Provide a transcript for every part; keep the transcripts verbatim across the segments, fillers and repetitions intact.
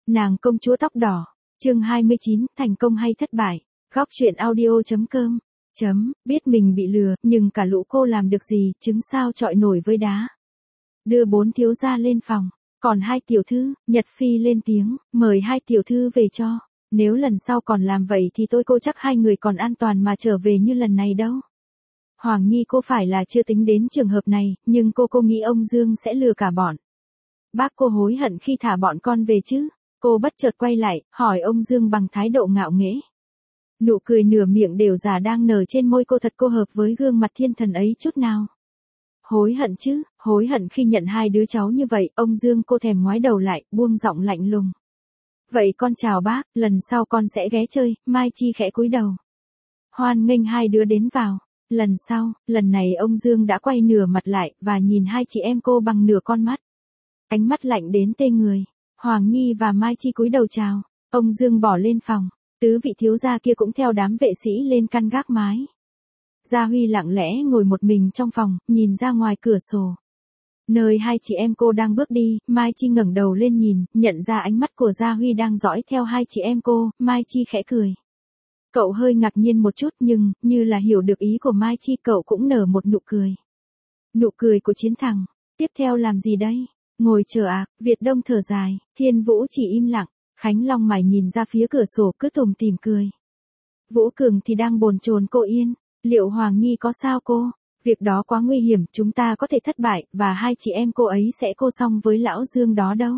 Nàng công chúa tóc đỏ. Chương hai mươi chín, thành công hay thất bại. Góc truyện audio.com. Chấm, biết mình bị lừa, nhưng cả lũ cô làm được gì, trứng sao chọi nổi với đá. Đưa bốn thiếu gia lên phòng, còn hai tiểu thư, Nhật Phi lên tiếng, mời hai tiểu thư về cho. Nếu lần sau còn làm vậy thì tôi cô chắc hai người còn an toàn mà trở về như lần này đâu. Hoàng Nhi cô phải là chưa tính đến trường hợp này, nhưng cô cô nghĩ ông Dương sẽ lừa cả bọn. Bác cô hối hận khi thả bọn con về chứ? Cô bất chợt quay lại, hỏi ông Dương bằng thái độ ngạo nghễ. Nụ cười nửa miệng đều giả đang nở trên môi cô thật cô hợp với gương mặt thiên thần ấy chút nào. Hối hận chứ, hối hận khi nhận hai đứa cháu như vậy, ông Dương cô thèm ngoái đầu lại, buông giọng lạnh lùng. Vậy con chào bác, lần sau con sẽ ghé chơi, Mai Chi khẽ cúi đầu. Hoan nghênh hai đứa đến vào. Lần sau, lần này ông Dương đã quay nửa mặt lại, và nhìn hai chị em cô bằng nửa con mắt. Ánh mắt lạnh đến tê người. Hoàng Nhi và Mai Chi cúi đầu chào. Ông Dương bỏ lên phòng. Tứ vị thiếu gia kia cũng theo đám vệ sĩ lên căn gác mái. Gia Huy lặng lẽ ngồi một mình trong phòng, nhìn ra ngoài cửa sổ. Nơi hai chị em cô đang bước đi, Mai Chi ngẩng đầu lên nhìn, nhận ra ánh mắt của Gia Huy đang dõi theo hai chị em cô, Mai Chi khẽ cười. Cậu hơi ngạc nhiên một chút nhưng, như là hiểu được ý của Mai Chi, cậu cũng nở một nụ cười. Nụ cười của chiến thắng. Tiếp theo làm gì đây? Ngồi chờ à? Việt Đông thở dài, Thiên Vũ chỉ im lặng. Khánh Long mày nhìn ra phía cửa sổ cứ tủm tỉm cười. Vũ Cường thì đang bồn chồn cô yên. Liệu Hoàng Nhi có sao cô? Việc đó quá nguy hiểm, chúng ta có thể thất bại, và hai chị em cô ấy sẽ cô xong với lão Dương đó đâu.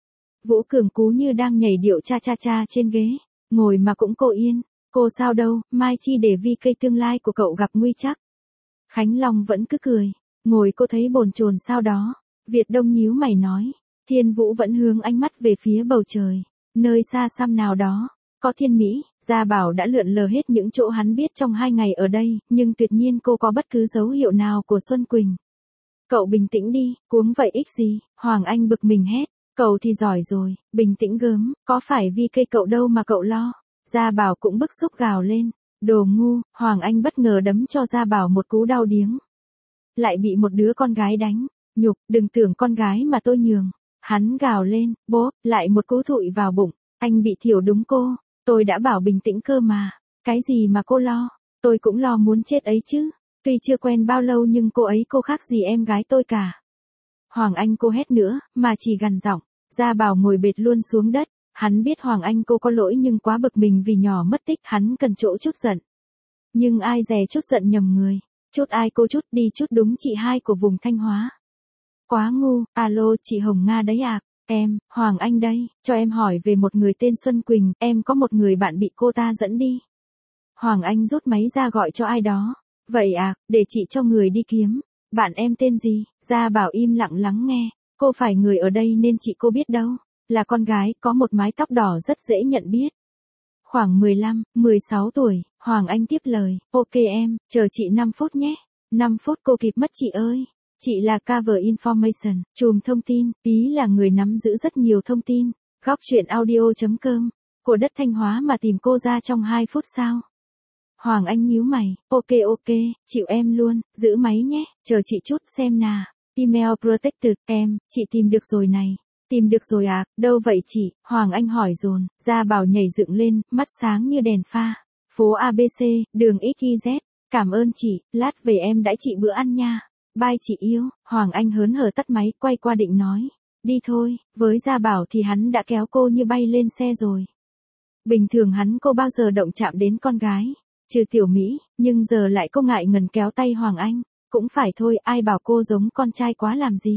Vũ Cường cú như đang nhảy điệu cha cha cha trên ghế. Ngồi mà cũng cô yên. Cô sao đâu, Mai Chi để vì cây tương lai của cậu gặp nguy chắc. Khánh Long vẫn cứ cười. Ngồi cô thấy bồn chồn sao đó. Việt Đông nhíu mày nói. Thiên Vũ vẫn hướng ánh mắt về phía bầu trời. Nơi xa xăm nào đó, có Thiên Mỹ, Gia Bảo đã lượn lờ hết những chỗ hắn biết trong hai ngày ở đây, nhưng tuyệt nhiên cô có bất cứ dấu hiệu nào của Xuân Quỳnh. Cậu bình tĩnh đi, cuống vậy ích gì, Hoàng Anh bực mình hét, cậu thì giỏi rồi, bình tĩnh gớm, có phải vì cây cậu đâu mà cậu lo. Gia Bảo cũng bức xúc gào lên, đồ ngu, Hoàng Anh bất ngờ đấm cho Gia Bảo một cú đau điếng. Lại bị một đứa con gái đánh, nhục, đừng tưởng con gái mà tôi nhường. Hắn gào lên, bố, lại một cú thụi vào bụng, anh bị thiểu đúng cô, tôi đã bảo bình tĩnh cơ mà, cái gì mà cô lo, tôi cũng lo muốn chết ấy chứ, tuy chưa quen bao lâu nhưng cô ấy cô khác gì em gái tôi cả. Hoàng Anh cô hét nữa, mà chỉ gằn giọng, Gia Bảo ngồi bệt luôn xuống đất, hắn biết Hoàng Anh cô có lỗi nhưng quá bực mình vì nhỏ mất tích, hắn cần chỗ chút giận. Nhưng ai dè chút giận nhầm người, chút ai cô chút đi chút đúng chị hai của vùng Thanh Hóa. Quá ngu, alo chị Hồng Nga đấy à, em, Hoàng Anh đây, cho em hỏi về một người tên Xuân Quỳnh, em có một người bạn bị cô ta dẫn đi. Hoàng Anh rút máy ra gọi cho ai đó, vậy à, để chị cho người đi kiếm, bạn em tên gì, Gia Bảo im lặng lắng nghe, cô phải người ở đây nên chị cô biết đâu, là con gái, có một mái tóc đỏ rất dễ nhận biết. Khoảng mười lăm, mười sáu tuổi, Hoàng Anh tiếp lời, ok em, chờ chị năm phút nhé, năm phút cô kịp mất chị ơi. Chị là Cover Information, chùm thông tin, ý là người nắm giữ rất nhiều thông tin. Góc truyện audio.com, của đất Thanh Hóa mà tìm cô ra trong hai phút sao? Hoàng Anh nhíu mày, ok ok, chịu em luôn, giữ máy nhé, chờ chị chút xem nà. Email protected, em, chị tìm được rồi này. Tìm được rồi à, đâu vậy chị? Hoàng Anh hỏi dồn, Gia Bảo nhảy dựng lên, mắt sáng như đèn pha. Phố a bê xê, đường ích i dét, cảm ơn chị, lát về em đãi chị bữa ăn nha. Bye chị yêu, Hoàng Anh hớn hở tắt máy, quay qua định nói. Đi thôi, với Gia Bảo thì hắn đã kéo cô như bay lên xe rồi. Bình thường hắn cô bao giờ động chạm đến con gái, trừ Tiểu Mỹ, nhưng giờ lại cô ngại ngần kéo tay Hoàng Anh. Cũng phải thôi, ai bảo cô giống con trai quá làm gì.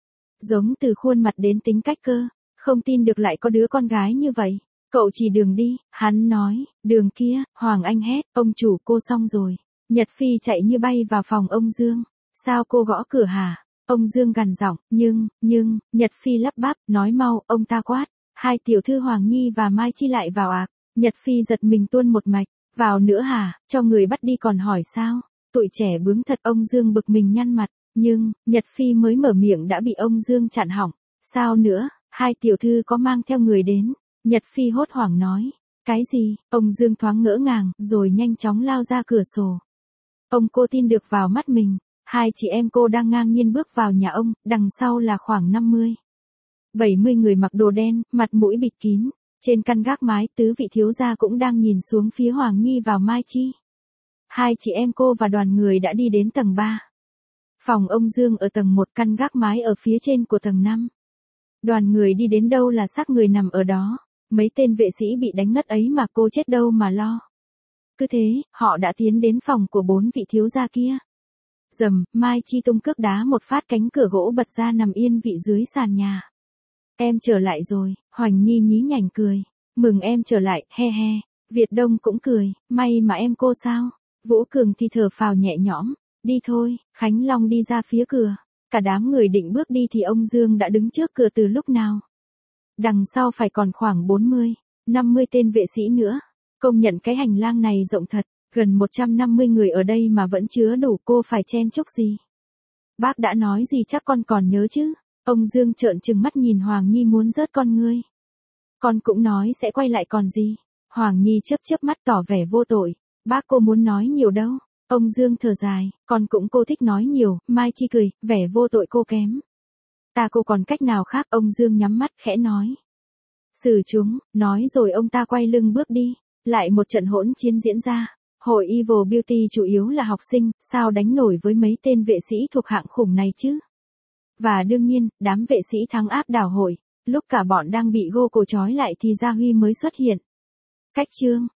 Giống từ khuôn mặt đến tính cách cơ, không tin được lại có đứa con gái như vậy. Cậu chỉ đường đi, hắn nói, đường kia, Hoàng Anh hét, ông chủ cô xong rồi. Nhật Phi chạy như bay vào phòng ông Dương. Sao cô gõ cửa hả? Ông Dương gằn giọng, nhưng, nhưng, Nhật Phi lắp bắp, nói mau, ông ta quát. Hai tiểu thư Hoàng Nhi và Mai Chi lại vào ạ. À? Nhật Phi giật mình tuôn một mạch, vào nữa hả, cho người bắt đi còn hỏi sao? Tụi trẻ bướng thật, ông Dương bực mình nhăn mặt, nhưng, Nhật Phi mới mở miệng đã bị ông Dương chặn hỏng. Sao nữa, hai tiểu thư có mang theo người đến? Nhật Phi hốt hoảng nói. Cái gì? Ông Dương thoáng ngỡ ngàng, rồi nhanh chóng lao ra cửa sổ. Ông cô tin được vào mắt mình. Hai chị em cô đang ngang nhiên bước vào nhà ông, đằng sau là khoảng năm mươi. bảy mươi người mặc đồ đen, mặt mũi bịt kín. Trên căn gác mái, tứ vị thiếu gia cũng đang nhìn xuống phía Hoàng Nhi vào Mai Chi. Hai chị em cô và đoàn người đã đi đến tầng ba. Phòng ông Dương ở tầng một, căn gác mái ở phía trên của tầng năm. Đoàn người đi đến đâu là xác người nằm ở đó. Mấy tên vệ sĩ bị đánh ngất ấy mà cô chết đâu mà lo. Cứ thế, họ đã tiến đến phòng của bốn vị thiếu gia kia. Rầm, Mai Chi tung cước đá một phát, cánh cửa gỗ bật ra, nằm yên vị dưới sàn nhà. Em trở lại rồi, Hoành Nhi nhí nhảnh cười. Mừng em trở lại, he he. Việt Đông cũng cười, may mà em cô sao. Vũ Cường thì thở phào nhẹ nhõm. Đi thôi, Khánh Long đi ra phía cửa. Cả đám người định bước đi thì ông Dương đã đứng trước cửa từ lúc nào. Đằng sau phải còn khoảng bốn mươi, năm mươi tên vệ sĩ nữa. Công nhận cái hành lang này rộng thật, gần một trăm năm mươi người ở đây mà vẫn chứa đủ, cô phải chen chúc gì. Bác đã nói gì chắc con còn nhớ chứ. Ông Dương trợn trừng mắt nhìn Hoàng Nhi muốn rớt con ngươi. Con cũng nói sẽ quay lại còn gì. Hoàng Nhi chớp chớp mắt tỏ vẻ vô tội. Bác cô muốn nói nhiều đâu. Ông Dương thở dài, con cũng cô thích nói nhiều. Mai Chi cười, vẻ vô tội cô kém. Ta cô còn cách nào khác. Ông Dương nhắm mắt khẽ nói. Xử chúng, nói rồi ông ta quay lưng bước đi. Lại một trận hỗn chiến diễn ra. Hội Evil Beauty chủ yếu là học sinh, sao đánh nổi với mấy tên vệ sĩ thuộc hạng khủng này chứ? Và đương nhiên, đám vệ sĩ thắng áp đảo hội. Lúc cả bọn đang bị gô cổ trói lại thì Gia Huy mới xuất hiện. Cách chương